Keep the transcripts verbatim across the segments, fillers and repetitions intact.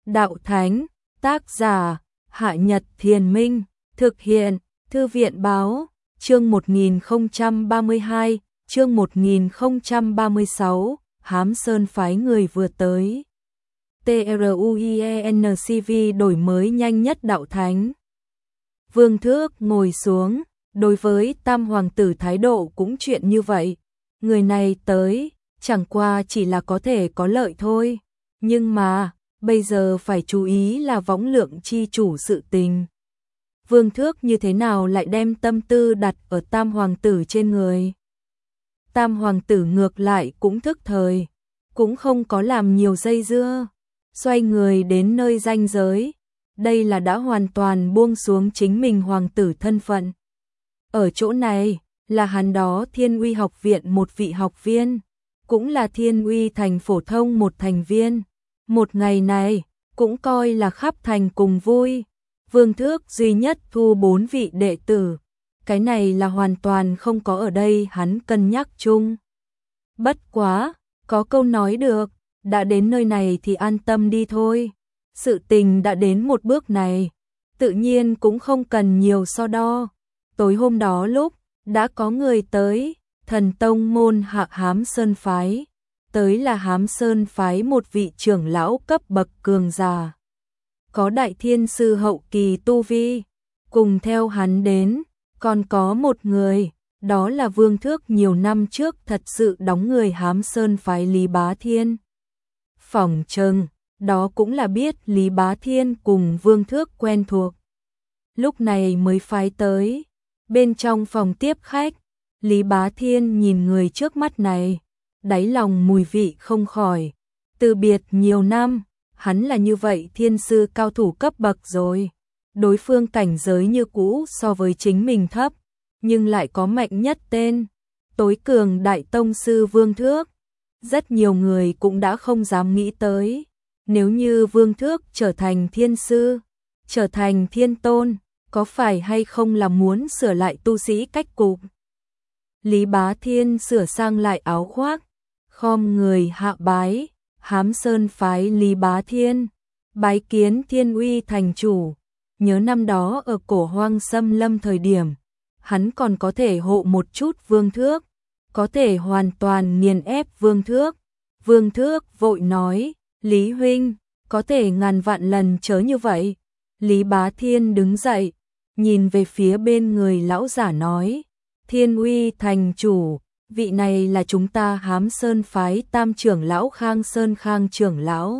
Đạo Thánh, tác giả, Hạ Nhật Thiền Minh, thực hiện, Thư viện Báo, chương một nghìn không trăm ba mươi hai, chương một nghìn không trăm ba mươi sáu, Hám Sơn phái người vừa tới. TRUIENCV đổi mới nhanh nhất Đạo Thánh. Vương Thước ngồi xuống, đối với Tam Hoàng tử thái độ cũng chuyện như vậy. Người này tới, chẳng qua chỉ là có thể có lợi thôi. Nhưng mà, bây giờ phải chú ý là võng lượng chi chủ sự tình. Vương Thước như thế nào lại đem tâm tư đặt ở Tam Hoàng tử trên người. Tam Hoàng tử ngược lại cũng thức thời, cũng không có làm nhiều dây dưa, xoay người đến nơi ranh giới. Đây là đã hoàn toàn buông xuống chính mình hoàng tử thân phận. Ở chỗ này, là hắn đó Thiên Uy học viện một vị học viên, cũng là Thiên Uy thành phổ thông một thành viên. Một ngày này, cũng coi là khắp thành cùng vui. Vương Thước duy nhất thu bốn vị đệ tử. Cái này là hoàn toàn không có ở đây hắn cân nhắc chung. Bất quá, có câu nói được, đã đến nơi này thì an tâm đi thôi. Sự tình đã đến một bước này, tự nhiên cũng không cần nhiều so đo. Tối hôm đó lúc, đã có người tới, thần tông môn Hạ Hám Sơn phái. Tới là Hám Sơn phái một vị trưởng lão cấp bậc cường giả. Có đại thiên sư hậu kỳ tu vi, cùng theo hắn đến, còn có một người, đó là Vương Thước nhiều năm trước thật sự đóng người Hám Sơn phái Lý Bá Thiên. Phỏng chừng, đó cũng là biết Lý Bá Thiên cùng Vương Thước quen thuộc. Lúc này mới phái tới, bên trong phòng tiếp khách, Lý Bá Thiên nhìn người trước mắt này, đáy lòng mùi vị không khỏi. Từ biệt nhiều năm, hắn là như vậy thiên sư cao thủ cấp bậc rồi. Đối phương cảnh giới như cũ so với chính mình thấp, nhưng lại có mạnh nhất tên, tối cường đại tông sư Vương Thước. Rất nhiều người cũng đã không dám nghĩ tới, nếu như Vương Thước trở thành thiên sư, trở thành thiên tôn, có phải hay không là muốn sửa lại tu sĩ cách cục. Lý Bá Thiên sửa sang lại áo khoác, khom người hạ bái, Hám Sơn phái Lý Bá Thiên, bái kiến Thiên Uy thành chủ. Nhớ năm đó ở cổ hoang xâm lâm thời điểm, hắn còn có thể hộ một chút Vương Thước, có thể hoàn toàn nghiền ép Vương Thước. Vương Thước vội nói, Lý huynh, có thể ngàn vạn lần chớ như vậy. Lý Bá Thiên đứng dậy, nhìn về phía bên người lão giả nói, Thiên Uy thành chủ, vị này là chúng ta Hám Sơn phái Tam trưởng lão Khang Sơn Khang trưởng lão.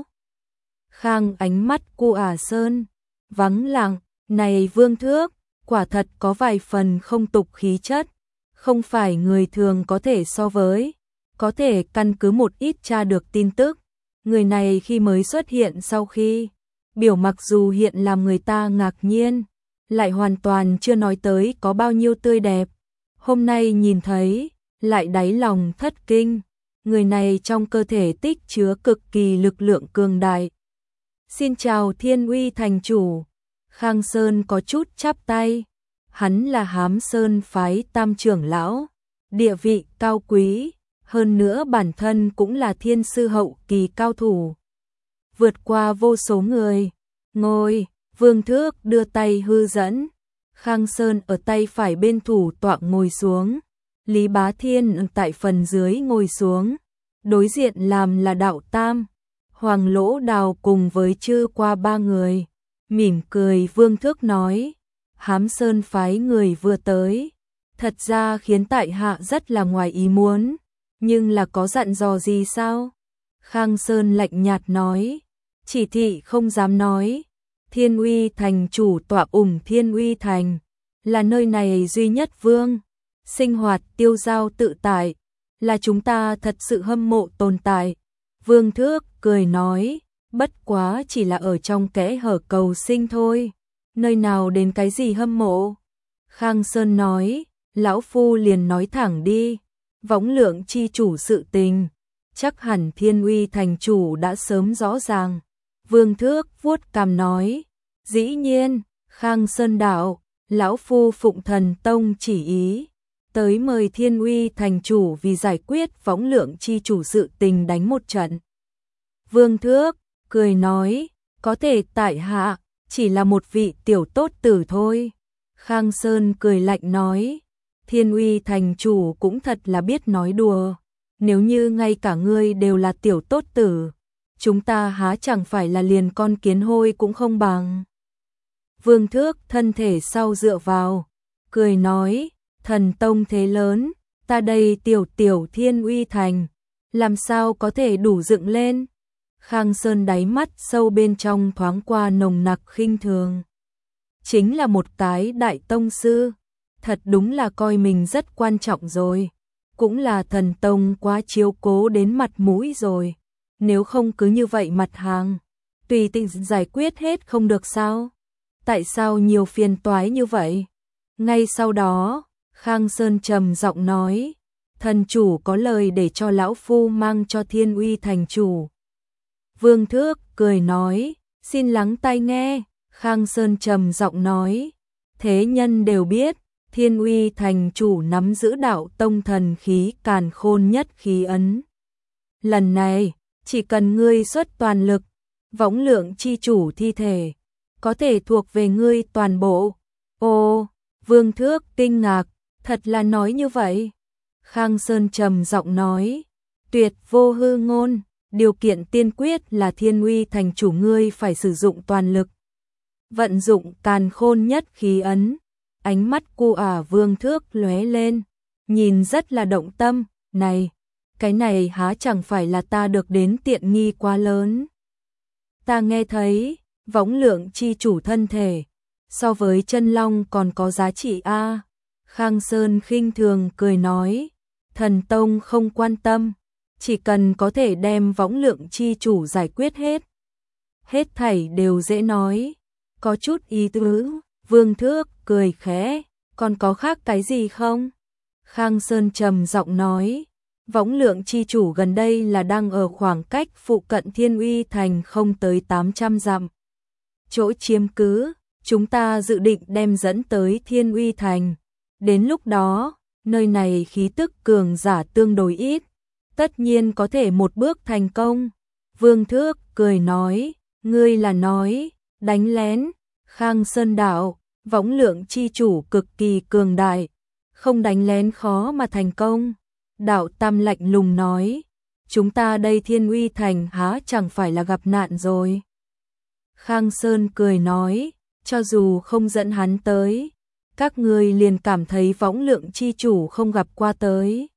Khang ánh mắt cu ả sơn, vắng lặng, này Vương Thước, quả thật có vài phần không tục khí chất, không phải người thường có thể so với, có thể căn cứ một ít tra được tin tức. Người này khi mới xuất hiện sau khi, biểu mặc dù hiện làm người ta ngạc nhiên, lại hoàn toàn chưa nói tới có bao nhiêu tươi đẹp. Hôm nay nhìn thấy, lại đáy lòng thất kinh, người này trong cơ thể tích chứa cực kỳ lực lượng cường đại. Xin chào Thiên Uy thành chủ. Khang Sơn có chút chắp tay, hắn là Hám Sơn phái Tam trưởng lão, địa vị cao quý, hơn nữa bản thân cũng là thiên sư hậu kỳ cao thủ. Vượt qua vô số người, ngồi, Vương Thước đưa tay hư dẫn, Khang Sơn ở tay phải bên thủ tọa ngồi xuống, Lý Bá Thiên tại phần dưới ngồi xuống, đối diện làm là Đạo Tam, Hoàng Lỗ Đào cùng với chư qua ba người. Mỉm cười Vương Thước nói, Hám Sơn phái người vừa tới, thật ra khiến tại hạ rất là ngoài ý muốn, nhưng là có dặn dò gì sao? Khang Sơn lạnh nhạt nói, chỉ thị không dám nói, Thiên Uy thành chủ tọa ủng Thiên Uy thành, là nơi này duy nhất vương, sinh hoạt tiêu dao tự tại, là chúng ta thật sự hâm mộ tồn tại. Vương Thước cười nói, bất quá chỉ là ở trong kẽ hở cầu sinh thôi, nơi nào đến cái gì hâm mộ. Khang Sơn nói, lão phu liền nói thẳng đi, võng lượng chi chủ sự tình, chắc hẳn Thiên Uy thành chủ đã sớm rõ ràng. Vương Thước vuốt cằm nói, dĩ nhiên, Khang Sơn đạo, lão phu phụng thần tông chỉ ý, tới mời Thiên Uy thành chủ vì giải quyết võng lượng chi chủ sự tình đánh một trận. Vương Thước cười nói, có thể tại hạ chỉ là một vị tiểu tốt tử thôi. Khang Sơn cười lạnh nói, Thiên Uy thành chủ cũng thật là biết nói đùa, nếu như ngay cả ngươi đều là tiểu tốt tử, chúng ta há chẳng phải là liền con kiến hôi cũng không bằng. Vương Thước thân thể sau dựa vào, cười nói, thần tông thế lớn, ta đây tiểu tiểu Thiên Uy thành, làm sao có thể đủ dựng lên. Khang Sơn đáy mắt sâu bên trong thoáng qua nồng nặc khinh thường. Chính là một cái đại tông sư, thật đúng là coi mình rất quan trọng rồi, cũng là thần tông quá chiếu cố đến mặt mũi rồi, nếu không cứ như vậy mặt hàng, tùy tiện giải quyết hết không được sao? Tại sao nhiều phiền toái như vậy? Ngay sau đó, Khang Sơn trầm giọng nói, thần chủ có lời để cho lão phu mang cho Thiên Uy thành chủ. Vương Thước cười nói, xin lắng tai nghe. Khang Sơn trầm giọng nói, thế nhân đều biết, Thiên Uy thành chủ nắm giữ đạo tông thần khí càn khôn nhất khí ấn. Lần này, chỉ cần ngươi xuất toàn lực, võng lượng chi chủ thi thể, có thể thuộc về ngươi toàn bộ. Ô, Vương Thước kinh ngạc, thật là nói như vậy. Khang Sơn trầm giọng nói, tuyệt vô hư ngôn, điều kiện tiên quyết là Thiên Uy thành chủ ngươi phải sử dụng toàn lực. Vận dụng càn khôn nhất khí ấn, ánh mắt cu ả Vương Thước lóe lên, nhìn rất là động tâm, này, cái này há chẳng phải là ta được đến tiện nghi quá lớn. Ta nghe thấy, võng lượng chi chủ thân thể, so với chân long còn có giá trị a. À. Khang Sơn khinh thường cười nói, thần tông không quan tâm, chỉ cần có thể đem võng lượng chi chủ giải quyết hết. Hết thảy đều dễ nói, có chút ý tứ. Vương Thước cười khẽ, còn có khác cái gì không? Khang Sơn trầm giọng nói, võng lượng chi chủ gần đây là đang ở khoảng cách phụ cận Thiên Uy thành không tới tám trăm dặm. Chỗ chiếm cứ, chúng ta dự định đem dẫn tới Thiên Uy thành. Đến lúc đó, nơi này khí tức cường giả tương đối ít, tất nhiên có thể một bước thành công. Vương Thước cười nói, ngươi là nói, đánh lén. Khang Sơn đạo, võng lượng chi chủ cực kỳ cường đại, không đánh lén khó mà thành công. Đạo Tam lạnh lùng nói, chúng ta đây Thiên Uy thành há chẳng phải là gặp nạn rồi. Khang Sơn cười nói, cho dù không dẫn hắn tới, các ngươi liền cảm thấy võng lượng chi chủ không gặp qua tới.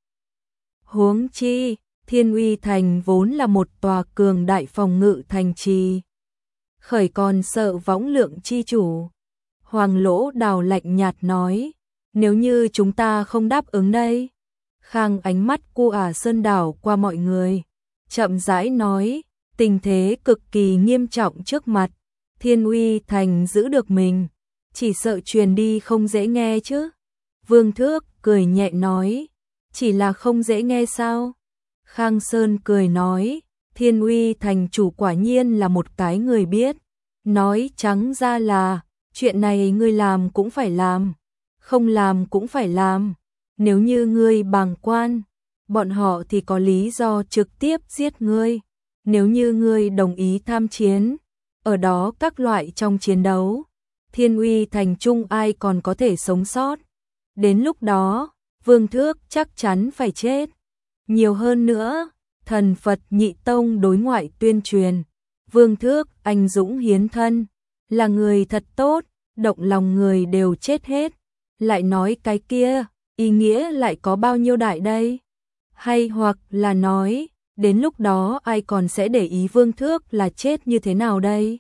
Huống chi, Thiên Uy thành vốn là một tòa cường đại phòng ngự thành trì. Khởi còn sợ võng lượng chi chủ. Hoàng Lỗ Đào lạnh nhạt nói, nếu như chúng ta không đáp ứng đây. Khang ánh mắt cu ả Sơn đảo qua mọi người, chậm rãi nói, tình thế cực kỳ nghiêm trọng trước mặt, Thiên Uy thành giữ được mình, chỉ sợ truyền đi không dễ nghe chứ. Vương Thước cười nhẹ nói, chỉ là không dễ nghe sao? Khang Sơn cười nói, Thiên Uy thành chủ quả nhiên là một cái người biết, nói trắng ra là, chuyện này ngươi làm cũng phải làm, không làm cũng phải làm, nếu như ngươi bàng quan, bọn họ thì có lý do trực tiếp giết ngươi, nếu như ngươi đồng ý tham chiến, ở đó các loại trong chiến đấu, Thiên Uy thành trung ai còn có thể sống sót, đến lúc đó, Vương Thước chắc chắn phải chết. Nhiều hơn nữa, thần Phật Nhị Tông đối ngoại tuyên truyền, Vương Thước anh dũng hiến thân, là người thật tốt, động lòng người đều chết hết, lại nói cái kia, ý nghĩa lại có bao nhiêu đại đây? Hay hoặc là nói, đến lúc đó ai còn sẽ để ý Vương Thước là chết như thế nào đây?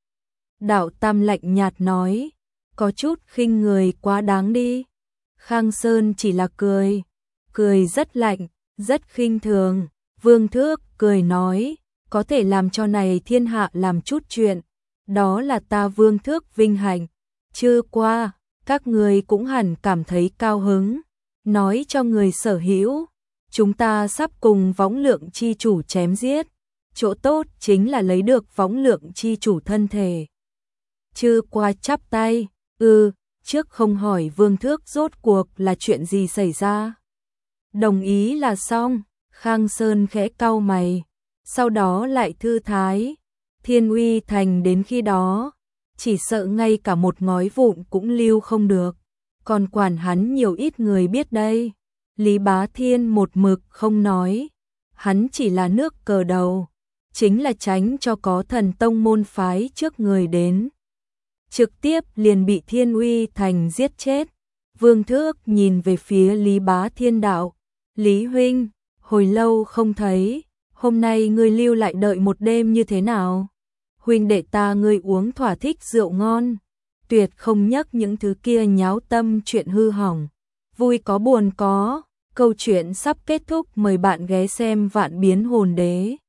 Đạo Tam lạnh nhạt nói, có chút khinh người quá đáng đi. Khang Sơn chỉ là cười, cười rất lạnh, rất khinh thường. Vương Thước cười nói, có thể làm cho này thiên hạ làm chút chuyện, đó là ta Vương Thước vinh hạnh. Chưa qua, các người cũng hẳn cảm thấy cao hứng, nói cho người sở hữu, chúng ta sắp cùng võng lượng chi chủ chém giết, chỗ tốt chính là lấy được võng lượng chi chủ thân thể. Chưa qua chắp tay, ừ, trước không hỏi Vương Thước rốt cuộc là chuyện gì xảy ra. Đồng ý là xong. Khang Sơn khẽ cau mày, sau đó lại thư thái. Thiên Uy Thành đến khi đó, chỉ sợ ngay cả một ngói vụn cũng lưu không được, còn quản hắn nhiều ít người biết đây. Lý Bá Thiên một mực không nói, hắn chỉ là nước cờ đầu, chính là tránh cho có thần tông môn phái trước người đến. Trực tiếp liền bị Thiên Uy Thành giết chết. Vương Thước nhìn về phía Lý Bá Thiên đạo, Lý huynh, hồi lâu không thấy, hôm nay ngươi lưu lại đợi một đêm như thế nào? Huynh đệ ta ngươi uống thỏa thích rượu ngon, tuyệt không nhắc những thứ kia nháo tâm chuyện hư hỏng, vui có buồn có, câu chuyện sắp kết thúc, mời bạn ghé xem Vạn Biến Hồn Đế.